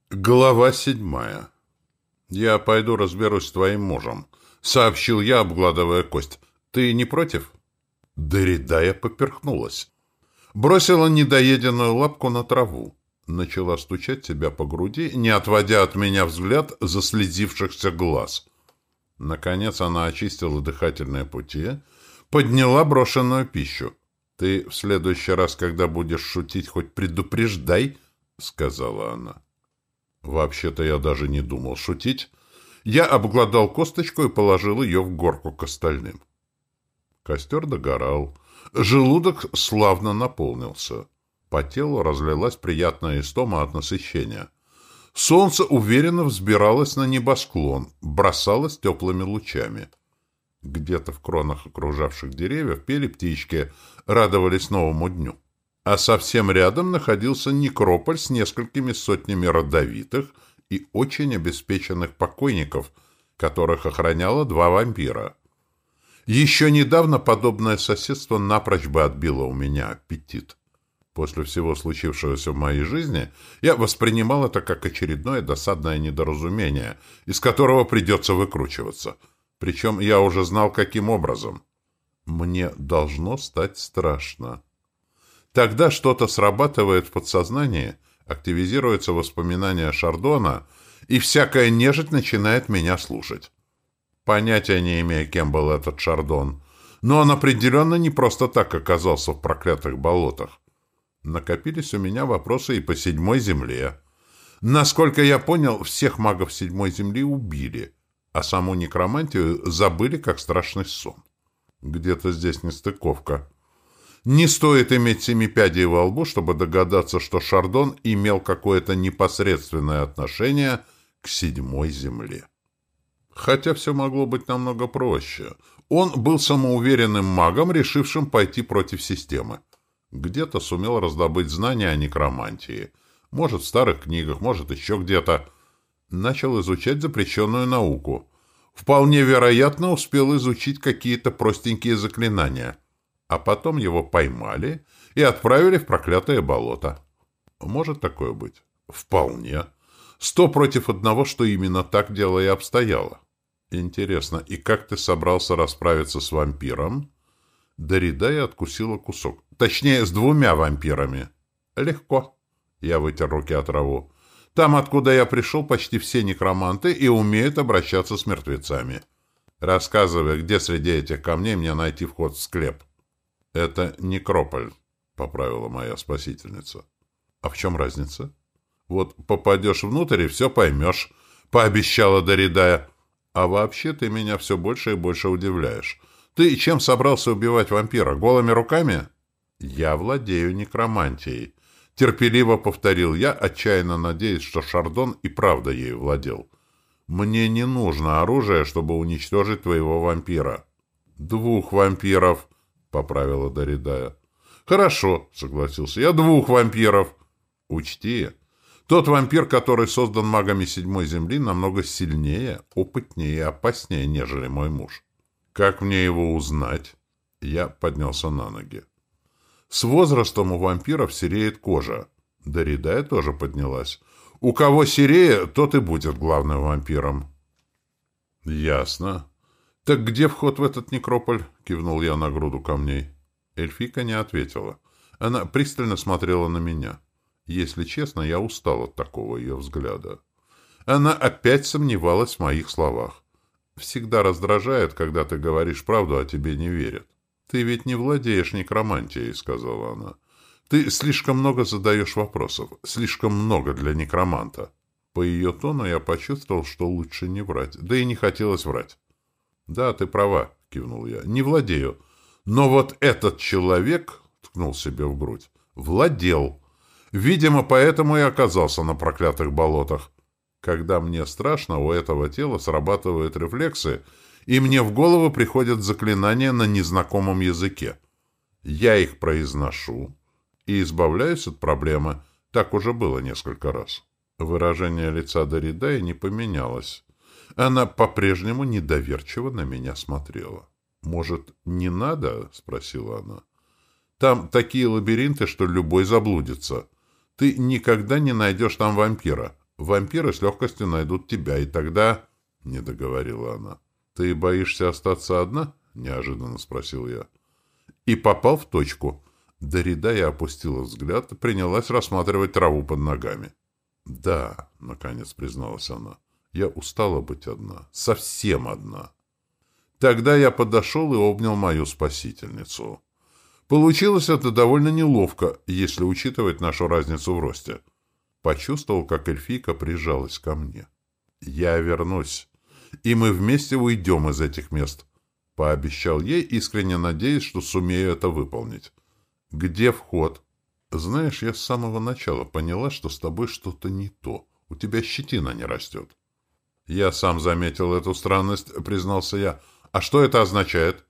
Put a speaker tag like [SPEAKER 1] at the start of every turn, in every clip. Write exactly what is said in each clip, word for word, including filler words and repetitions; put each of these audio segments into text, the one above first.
[SPEAKER 1] Глава седьмая. «Я пойду разберусь с твоим мужем», — сообщил я, обгладывая кость. «Ты не против?» Доридая поперхнулась. Бросила недоеденную лапку на траву. Начала стучать себя по груди, не отводя от меня взгляд заслезившихся глаз. Наконец она очистила дыхательные пути, подняла брошенную пищу. «Ты в следующий раз, когда будешь шутить, хоть предупреждай», — сказала она. Вообще-то я даже не думал шутить. Я обглодал косточку и положил ее в горку к остальным. Костер догорал. Желудок славно наполнился. По телу разлилась приятная истома от насыщения. Солнце уверенно взбиралось на небосклон, бросалось теплыми лучами. Где-то в кронах окружавших деревьев пели птички, радовались новому дню. А совсем рядом находился некрополь с несколькими сотнями родовитых и очень обеспеченных покойников, которых охраняло два вампира. Еще недавно подобное соседство напрочь бы отбило у меня аппетит. После всего случившегося в моей жизни я воспринимал это как очередное досадное недоразумение, из которого придется выкручиваться. Причем я уже знал, каким образом. Мне должно стать страшно. Тогда что-то срабатывает в подсознании, активизируются воспоминания Шардона, и всякая нежить начинает меня слушать. Понятия не имея, кем был этот Шардон, но он определенно не просто так оказался в проклятых болотах. Накопились у меня вопросы и по седьмой земле. Насколько я понял, всех магов седьмой земли убили, а саму некромантию забыли, как страшный сон. Где-то здесь нестыковка. Не стоит иметь семи пядей во лбу, чтобы догадаться, что Шардон имел какое-то непосредственное отношение к седьмой земле. Хотя все могло быть намного проще. Он был самоуверенным магом, решившим пойти против системы. Где-то сумел раздобыть знания о некромантии. Может, в старых книгах, может, еще где-то. Начал изучать запрещенную науку. Вполне вероятно, успел изучить какие-то простенькие заклинания. А потом его поймали и отправили в проклятое болото. Может такое быть? Вполне. Сто против одного, что именно так дело и обстояло. Интересно, и как ты собрался расправиться с вампиром? Доридая откусила кусок. Точнее, с двумя вампирами. Легко. Я вытер руки от траву. Там, откуда я пришел, почти все некроманты и умеют обращаться с мертвецами. Рассказывай, где среди этих камней мне найти вход в склеп. «Это некрополь», — поправила моя спасительница. «А в чем разница?» «Вот попадешь внутрь и все поймешь», — пообещала Доридая. «А вообще ты меня все больше и больше удивляешь. Ты чем собрался убивать вампира? Голыми руками?» «Я владею некромантией», — терпеливо повторил я, отчаянно надеясь, что Шардон и правда ею владел. «Мне не нужно оружие, чтобы уничтожить твоего вампира». «Двух вампиров», — поправила Доридая. «Хорошо», — согласился я, — «двух вампиров». «Учти, тот вампир, который создан магами седьмой земли, намного сильнее, опытнее и опаснее, нежели мой муж». «Как мне его узнать?» Я поднялся на ноги. «С возрастом у вампиров сереет кожа». Доридая тоже поднялась. «У кого серее, тот и будет главным вампиром». «Ясно. «Так где вход в этот некрополь?» — кивнул я на груду камней. Эльфийка не ответила. Она пристально смотрела на меня. Если честно, я устал от такого ее взгляда. Она опять сомневалась в моих словах. «Всегда раздражает, когда ты говоришь правду, а тебе не верят». «Ты ведь не владеешь некромантией», — сказала она. «Ты слишком много задаешь вопросов. Слишком много для некроманта». По ее тону я почувствовал, что лучше не врать. Да и не хотелось врать. «Да, ты права», — кивнул я, — «не владею. Но вот этот человек, — ткнул себе в грудь, — владел. Видимо, поэтому и оказался на проклятых болотах. Когда мне страшно, у этого тела срабатывают рефлексы, и мне в голову приходят заклинания на незнакомом языке. Я их произношу и избавляюсь от проблемы. Так уже было несколько раз». Выражение лица Доридаи не поменялось. Она по-прежнему недоверчиво на меня смотрела. «Может, не надо?» — спросила она. «Там такие лабиринты, что любой заблудится. Ты никогда не найдешь там вампира. Вампиры с легкостью найдут тебя, и тогда... — не договорила она. — Ты боишься остаться одна? — неожиданно спросил я. И попал в точку. Доридая опустила взгляд и принялась рассматривать траву под ногами. — Да, — наконец призналась она, — я устала быть одна. Совсем одна. Тогда я подошел и обнял мою спасительницу. Получилось это довольно неловко, если учитывать нашу разницу в росте. Почувствовал, как эльфийка прижалась ко мне. «Я вернусь, и мы вместе уйдем из этих мест», — пообещал ей, искренне надеясь, что сумею это выполнить. «Где вход?» «Знаешь, я с самого начала поняла, что с тобой что-то не то. У тебя щетина не растет». «Я сам заметил эту странность», — признался я. «А что это означает?»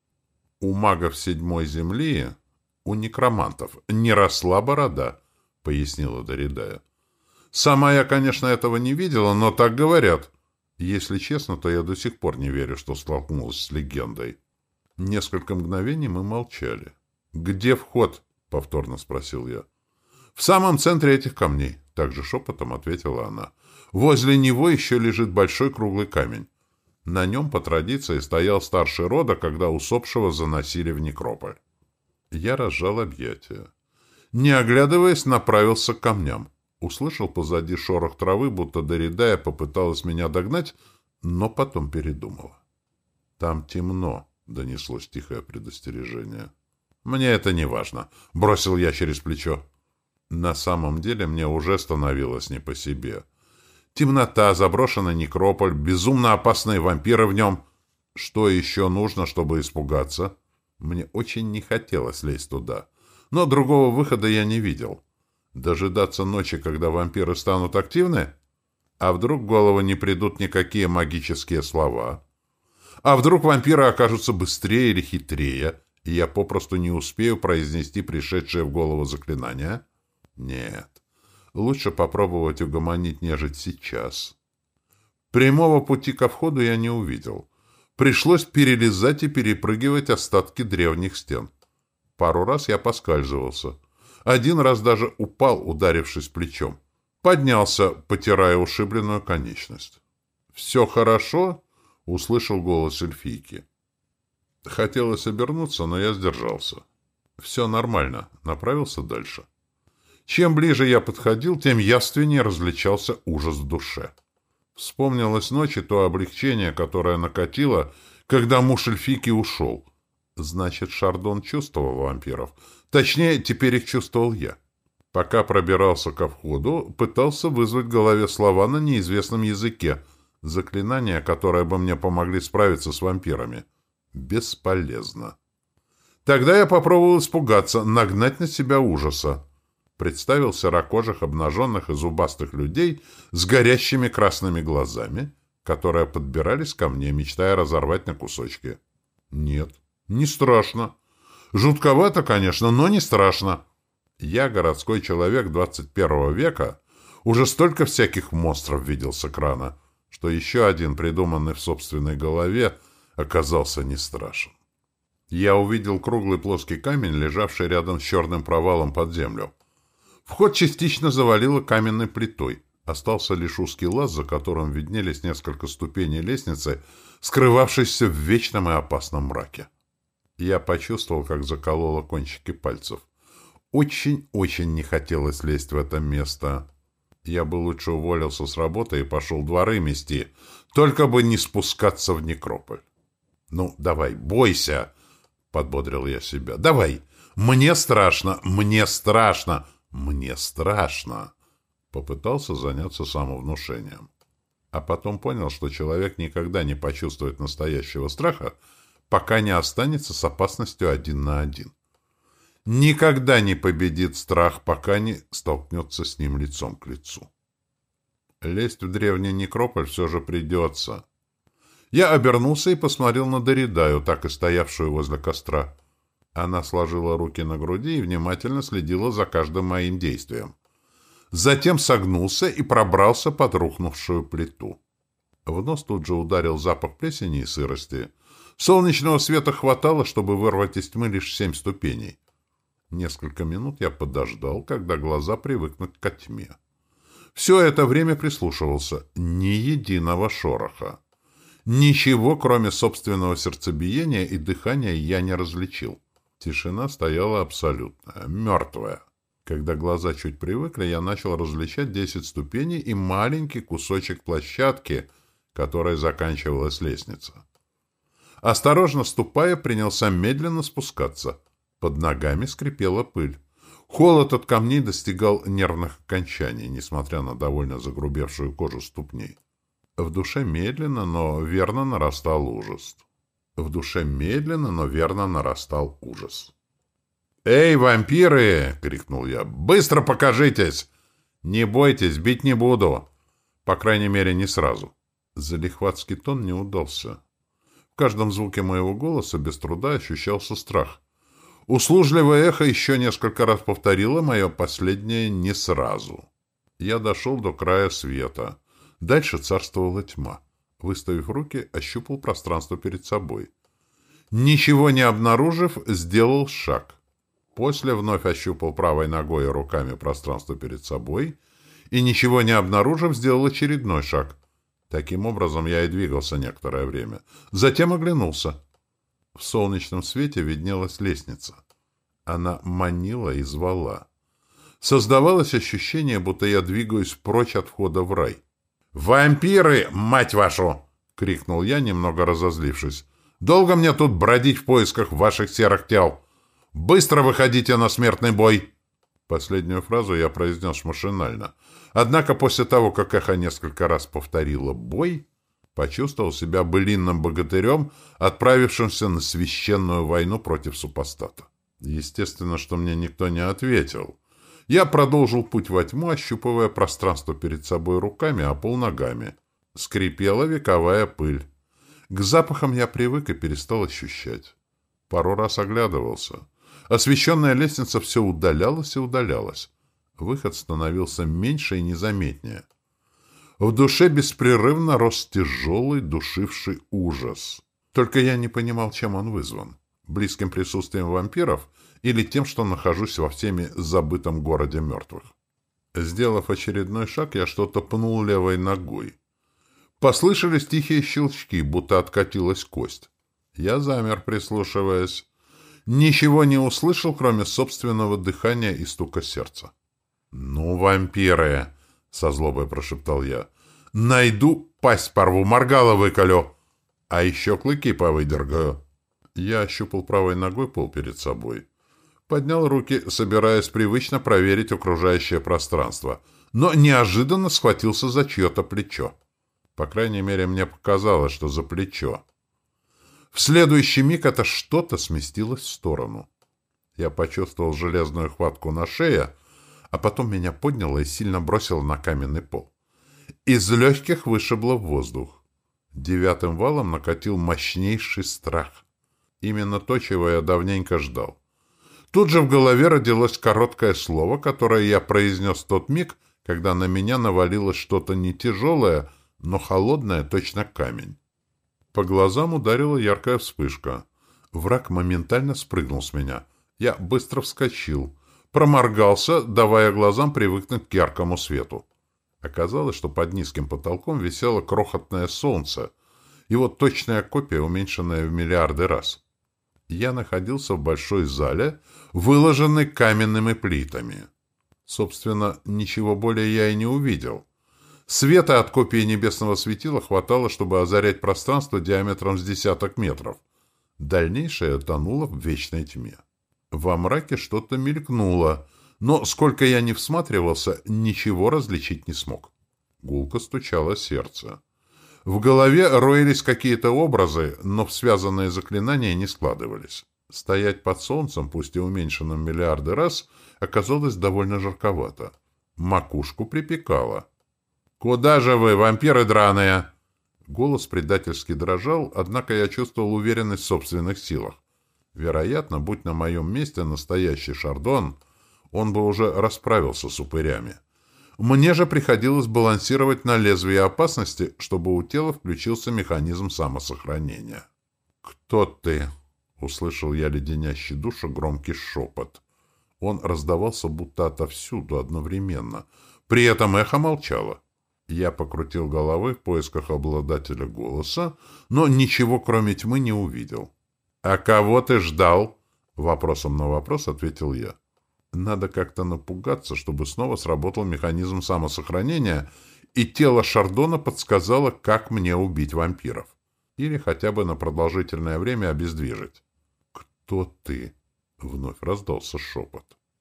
[SPEAKER 1] «У магов седьмой земли, у некромантов, не росла борода», — пояснила Доридая. «Сама я, конечно, этого не видела, но так говорят. Если честно, то я до сих пор не верю, что столкнулась с легендой». Несколько мгновений мы молчали. «Где вход?» — повторно спросил я. «В самом центре этих камней», — также шепотом ответила она. «Возле него еще лежит большой круглый камень. На нем, по традиции, стоял старший рода, когда усопшего заносили в некрополь». Я разжал объятия. Не оглядываясь, направился к камням. Услышал позади шорох травы, будто Доридая попыталась меня догнать, но потом передумала. «Там темно», — донеслось тихое предостережение. «Мне это не важно», — бросил я через плечо. На самом деле мне уже становилось не по себе. Темнота, заброшенный некрополь, безумно опасные вампиры в нем. Что еще нужно, чтобы испугаться? Мне очень не хотелось лезть туда. Но другого выхода я не видел. Дожидаться ночи, когда вампиры станут активны? А вдруг в голову не придут никакие магические слова? А вдруг вампиры окажутся быстрее или хитрее, и я попросту не успею произнести пришедшее в голову заклинание? Нет. Лучше попробовать угомонить нежить сейчас. Прямого пути ко входу я не увидел. Пришлось перелезать и перепрыгивать остатки древних стен. Пару раз я поскальзывался. Один раз даже упал, ударившись плечом. Поднялся, потирая ушибленную конечность. «Все хорошо?» — услышал голос эльфийки. Хотелось обернуться, но я сдержался. «Все нормально», — направился дальше. Чем ближе я подходил, тем явственнее различался ужас в душе. Вспомнилось ночи то облегчение, которое накатило, когда муж эльфийки ушел. Значит, Шардон чувствовал вампиров. Точнее, теперь их чувствовал я. Пока пробирался ко входу, пытался вызвать в голове слова на неизвестном языке, заклинания, которые бы мне помогли справиться с вампирами. Бесполезно. Тогда я попробовал испугаться, нагнать на себя ужаса. Представил серокожих, обнаженных и зубастых людей с горящими красными глазами, которые подбирались ко мне, мечтая разорвать на кусочки. Нет, не страшно. Жутковато, конечно, но не страшно. Я, городской человек двадцать первого века, уже столько всяких монстров видел с экрана, что еще один, придуманный в собственной голове, оказался не страшен. Я увидел круглый плоский камень, лежавший рядом с черным провалом под землю. Вход частично завалило каменной плитой. Остался лишь узкий лаз, за которым виднелись несколько ступеней лестницы, скрывавшейся в вечном и опасном мраке. Я почувствовал, как закололо кончики пальцев. Очень-очень не хотелось лезть в это место. Я бы лучше уволился с работы и пошел дворы мести, только бы не спускаться в некрополь. «Ну, давай, бойся!» — подбодрил я себя. «Давай! Мне страшно! Мне страшно! Мне страшно!» Попытался заняться самовнушением. А потом понял, что человек никогда не почувствует настоящего страха, пока не останется с опасностью один на один. Никогда не победит страх, пока не столкнется с ним лицом к лицу. Лезть в древний некрополь все же придется. Я обернулся и посмотрел на Доридаю, так и стоявшую возле костра. Она сложила руки на груди и внимательно следила за каждым моим действием. Затем согнулся и пробрался под рухнувшую плиту. В нос тут же ударил запах плесени и сырости. Солнечного света хватало, чтобы вырвать из тьмы лишь семь ступеней. Несколько минут я подождал, когда глаза привыкнут ко тьме. Все это время прислушивался. Ни единого шороха. Ничего, кроме собственного сердцебиения и дыхания, я не различил. Тишина стояла абсолютная, мертвая. Когда глаза чуть привыкли, я начал различать десять ступеней и маленький кусочек площадки, которой заканчивалась лестница. Осторожно ступая, принялся медленно спускаться. Под ногами скрипела пыль. Холод от камней достигал нервных окончаний, несмотря на довольно загрубевшую кожу ступней. В душе медленно, но верно нарастал ужас. В душе медленно, но верно нарастал ужас. «Эй, вампиры!» — крикнул я. «Быстро покажитесь! Не бойтесь, бить не буду. По крайней мере, не сразу». Залихватский тон не удался. В каждом звуке моего голоса без труда ощущался страх. Услужливое эхо еще несколько раз повторило мое последнее «не сразу». Я дошел до края света. Дальше царствовала тьма. Выставив руки, ощупал пространство перед собой. Ничего не обнаружив, сделал шаг. После вновь ощупал правой ногой и руками пространство перед собой и, ничего не обнаружив, сделал очередной шаг. Таким образом, я и двигался некоторое время. Затем оглянулся. В солнечном свете виднелась лестница. Она манила и звала. Создавалось ощущение, будто я двигаюсь прочь от входа в рай. «Вампиры, мать вашу!» — крикнул я, немного разозлившись. «Долго мне тут бродить в поисках ваших серых тел? Быстро выходите на смертный бой!» Последнюю фразу я произнес машинально. Однако после того, как эхо несколько раз повторило «бой», почувствовал себя былинным богатырем, отправившимся на священную войну против супостата. Естественно, что мне никто не ответил. Я продолжил путь во тьму, ощупывая пространство перед собой руками, а пол ногами. Скрипела вековая пыль. К запахам я привык и перестал ощущать. Пару раз оглядывался. Освещенная лестница все удалялась и удалялась. Выход становился меньше и незаметнее. В душе беспрерывно рос тяжелый, душивший ужас. Только я не понимал, чем он вызван. Близким присутствием вампиров или тем, что нахожусь во всеми забытом городе мертвых. Сделав очередной шаг, я что-то пнул левой ногой. Послышались тихие щелчки, будто откатилась кость. Я замер, прислушиваясь. Ничего не услышал, кроме собственного дыхания и стука сердца. «Ну, вампиры!» — со злобой прошептал я. «Найду, пасть порву, моргало выколю, а еще клыки повыдергаю». Я ощупал правой ногой пол перед собой. Поднял руки, собираясь привычно проверить окружающее пространство, но неожиданно схватился за чье-то плечо. По крайней мере, мне показалось, что за плечо. В следующий миг это что-то сместилось в сторону. Я почувствовал железную хватку на шее, а потом меня подняло и сильно бросило на каменный пол. Из легких вышибло в воздух. Девятым валом накатил мощнейший страх. Именно то, чего я давненько ждал. Тут же в голове родилось короткое слово, которое я произнес в тот миг, когда на меня навалилось что-то не тяжелое, но холодное, точно камень. По глазам ударила яркая вспышка. Враг моментально спрыгнул с меня. Я быстро вскочил, проморгался, давая глазам привыкнуть к яркому свету. Оказалось, что под низким потолком висело крохотное солнце, его точная копия, уменьшенная в миллиарды раз. Я находился в большой зале, выложенной каменными плитами. Собственно, ничего более я и не увидел. Света от копии небесного светила хватало, чтобы озарять пространство диаметром с десяток метров. Дальнейшее тонуло в вечной тьме. Во мраке что-то мелькнуло, но, сколько я ни всматривался, ничего различить не смог. Гулко стучало сердце. В голове роились какие-то образы, но в связанные заклинания не складывались. Стоять под солнцем, пусть и уменьшенным миллиарды раз, оказалось довольно жарковато. Макушку припекало. «Куда же вы, вампиры драные?» Голос предательски дрожал, однако я чувствовал уверенность в собственных силах. Вероятно, будь на моем месте настоящий Шардон, он бы уже расправился с упырями. Мне же приходилось балансировать на лезвии опасности, чтобы у тела включился механизм самосохранения. «Кто ты?» — услышал я леденящий душу громкий шепот. Он раздавался будто отовсюду одновременно. При этом эхо молчало. Я покрутил головой в поисках обладателя голоса, но ничего, кроме тьмы, не увидел. «А кого ты ждал?» — вопросом на вопрос ответил я. Надо как-то напугаться, чтобы снова сработал механизм самосохранения, и тело Шардона подсказало, как мне убить вампиров. Или хотя бы на продолжительное время обездвижить. «Кто ты?» — вновь раздался шепот.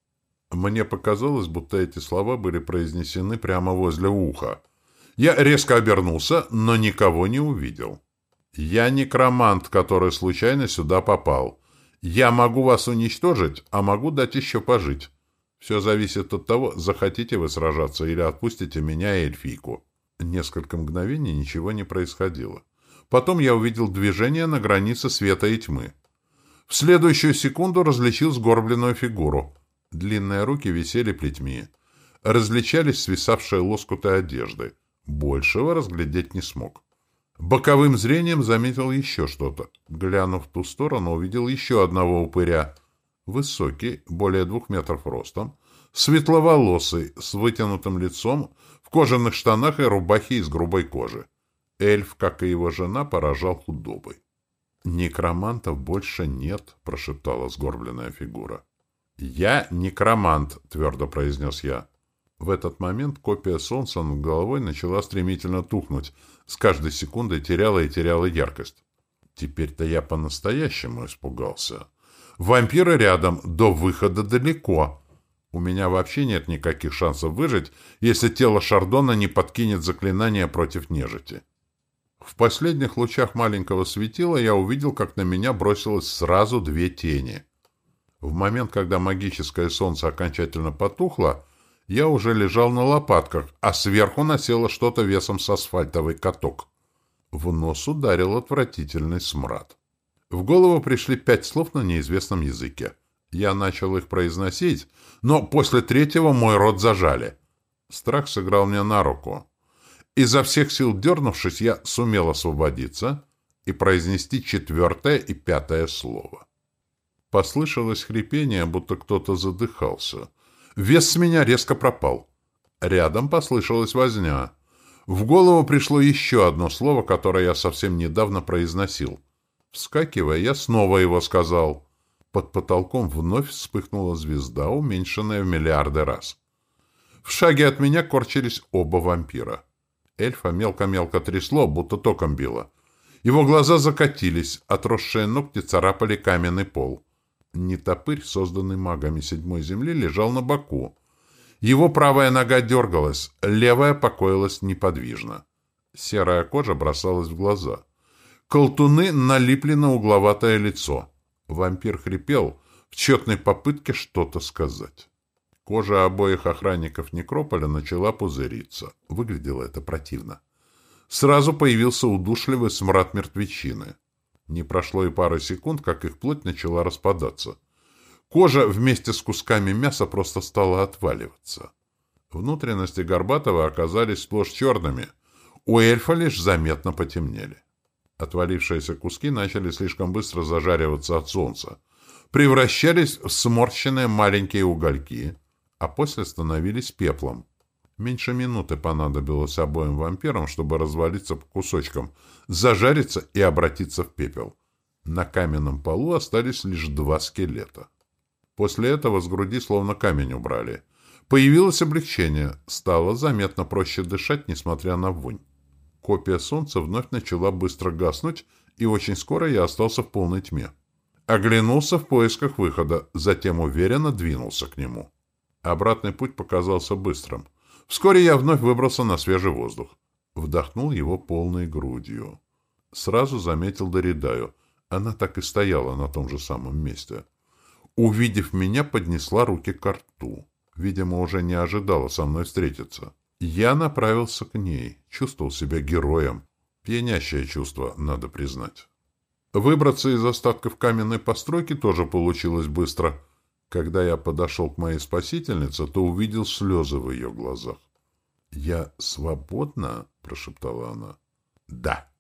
[SPEAKER 1] Мне показалось, будто эти слова были произнесены прямо возле уха. Я резко обернулся, но никого не увидел. «Я некромант, который случайно сюда попал. Я могу вас уничтожить, а могу дать еще пожить. Все зависит от того, захотите вы сражаться или отпустите меня и эльфийку». Несколько мгновений ничего не происходило. Потом я увидел движение на границе света и тьмы. В следующую секунду различил сгорбленную фигуру. Длинные руки висели плетьми. Различались свисавшие лоскуты одежды. Большего разглядеть не смог. Боковым зрением заметил еще что-то. Глянув в ту сторону, увидел еще одного упыря. Высокий, более двух метров ростом, светловолосый, с вытянутым лицом, в кожаных штанах и рубахе из грубой кожи. Эльф, как и его жена, поражал худобой. «Некромантов больше нет», — прошептала сгорбленная фигура. «Я некромант», — твердо произнес я. В этот момент копия солнца над головой начала стремительно тухнуть, с каждой секундой теряла и теряла яркость. Теперь-то я по-настоящему испугался. Вампиры рядом, до выхода далеко. У меня вообще нет никаких шансов выжить, если тело Шардона не подкинет заклинание против нежити. В последних лучах маленького светила я увидел, как на меня бросилось сразу две тени. В момент, когда магическое солнце окончательно потухло, я уже лежал на лопатках, а сверху насело что-то весом с асфальтовый каток. В нос ударил отвратительный смрад. В голову пришли пять слов на неизвестном языке. Я начал их произносить, но после третьего мой рот зажали. Страх сыграл мне на руку. Изо всех сил дернувшись, я сумел освободиться и произнести четвертое и пятое слово. Послышалось хрипение, будто кто-то задыхался. Вес с меня резко пропал. Рядом послышалась возня. В голову пришло еще одно слово, которое я совсем недавно произносил. Вскакивая, я снова его сказал. Под потолком вновь вспыхнула звезда, уменьшенная в миллиарды раз. В шаге от меня корчились оба вампира. Эльфа мелко-мелко трясло, будто током било. Его глаза закатились, отросшие ногти царапали каменный пол. Нетопырь, созданный магами седьмой земли, лежал на боку. Его правая нога дергалась, левая покоилась неподвижно. Серая кожа бросалась в глаза. Колтуны налипли на угловатое лицо. Вампир хрипел в тщетной попытке что-то сказать. Кожа обоих охранников некрополя начала пузыриться. Выглядело это противно. Сразу появился удушливый смрад мертвечины. Не прошло и пары секунд, как их плоть начала распадаться. Кожа вместе с кусками мяса просто стала отваливаться. Внутренности Горбатова оказались сплошь черными. У эльфа лишь заметно потемнели. Отвалившиеся куски начали слишком быстро зажариваться от солнца. Превращались в сморщенные маленькие угольки, а после становились пеплом. Меньше минуты понадобилось обоим вампирам, чтобы развалиться по кусочкам, зажариться и обратиться в пепел. На каменном полу остались лишь два скелета. После этого с груди словно камень убрали. Появилось облегчение, стало заметно проще дышать, несмотря на вонь. Копия солнца вновь начала быстро гаснуть, и очень скоро я остался в полной тьме. Оглянулся в поисках выхода, затем уверенно двинулся к нему. Обратный путь показался быстрым. Вскоре я вновь выбрался на свежий воздух. Вдохнул его полной грудью. Сразу заметил Доридаю. Она так и стояла на том же самом месте. Увидев меня, поднесла руки к рту. Видимо, уже не ожидала со мной встретиться. Я направился к ней. Чувствовал себя героем. Пьянящее чувство, надо признать. Выбраться из остатков каменной постройки тоже получилось быстро. Когда я подошел к моей спасительнице, то увидел слезы в ее глазах. «Я свободна?» — прошептала она. «Да».